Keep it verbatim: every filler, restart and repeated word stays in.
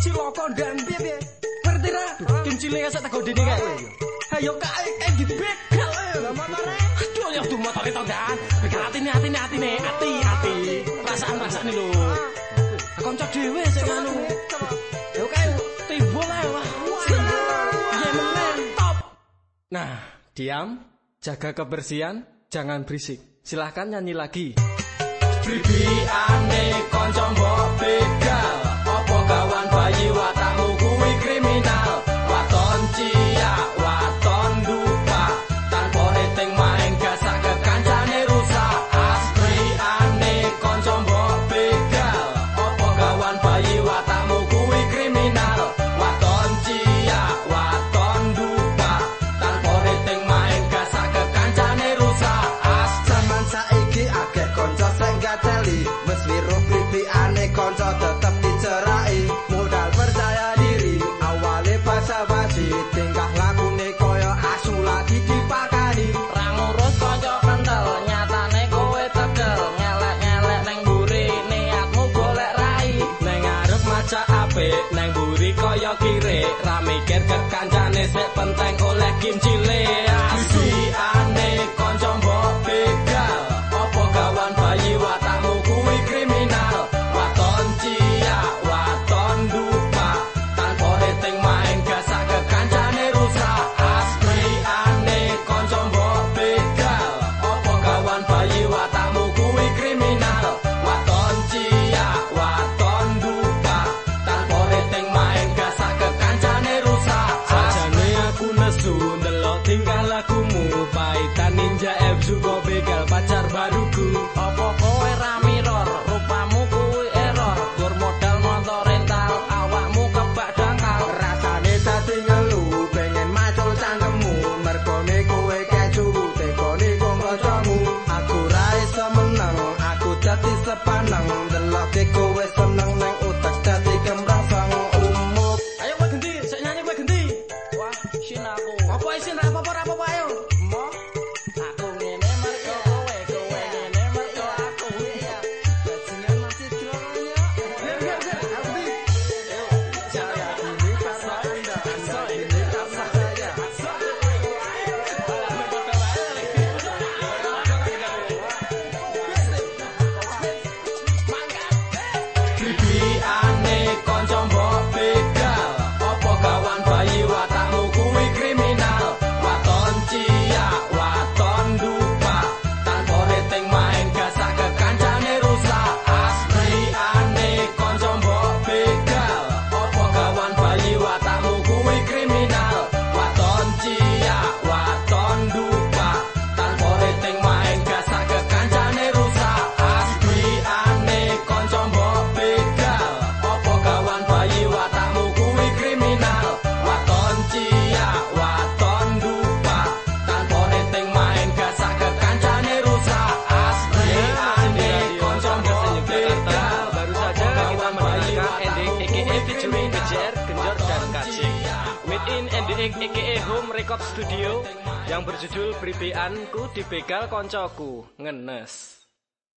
cilaka dan piye-piye. Ngerti ra? Kimchi le sak teko dene kae. Ayo kae kae dibegal. Lah motore. Aduh ya tuh motore to Dan. Begal atine atine atine ati ati. Rasaan-rasane lho. Kanca dhewe sing anu. Yo kae timbul ae wah. Ya meneh top. Nah, diam, jaga kebersihan, jangan berisik. Silahkan nyanyi lagi. Bribiane kanca mbok begal, apa kawan bayi watakmu kuwi kriminal. Waton ciak, waton dupa, tanpa rating main gasak ke kancane rusak. Asriane kanca mbok begal, apa kawan bayi watakmu kuwi kriminal. Waton ciak, waton dupa, tanpa rating main gasak ke kancane rusak. As zaman saiki akeh kanca sing gateli, wis wiruh bribiane kanca tetep dicerai. Modal percaya diri, awale basa-basi, tingkah lakune koyo asu lagi dipakani. Ra ngurus kanca kentel, nyatane kowe tegel, ngelek-ngelek neng mburi, niatmu golek rai. Neng arep maca apik, neng mburi koyo kire, ra mikir ke kancane sik penting oleh kimchi le. Asiane kanca mbok begal, apa kawan bayi watakmu kuwi kriminal. Waton ciak, waton dupa, tanpa rating main gasak ke kancane rusak. Asriane kanca mbok begal, apa kawan bayi watakmu kuwi kriminal. Waton ciak, waton dupa, tanpa rating main gasak ke kancane rusak. Sajane aku nesu ndelok tingkah lakumu, paitan ninja F juga begal pacar baruku. Apa kowe ra mirror, rupamu kuwi error. Gur modal motor rental, awakmu kebak dangkal. Rasane dadi ngelu, pengen macul cangkemmu, mergone kowe keju, tekone kok kancamu. Aku ra iso meneng, aku dadi sepaneng, ndelokke kowe seneng nang utek dadi kembang sang umuk. Ayo kowe genti, sik nyanyi kowe genti. Wah, sin aku. Apa isin ra apa-apa ra apa-apa ayo. Mo, aku ngene mergo kowe, kowe ngene mergo aku. Bajingan masih drolnya. Biar biar biar aku di. Saya ini karena Anda, Anda ini karena saya. Bribiane kanca mbok begal, apa kawan bayi watakmu kuwi kriminal. Waton ciak, waton dupa, tanpa rating main gasak ke kancane rusak. Asriane kanca mbok begal, apa kawan bayi watakmu kuwi kriminal. Waton ciak, waton dupa, tanpa rating main gasak ke kancane rusak. Asriane kanca mbok begal, apa kawan bayi watakmu kuwi kriminal. Waton ciak, waton dupa, tanpa rating main gasak ke kancane rusak. Asriane kanca mbok begal, Baru saja kita mendengarkan ending A K A featuring Kejer, Genjor, dan Kacik Within ending A K A Home Record Studio yang berjudul Bribianku dibegal koncoku ngenes.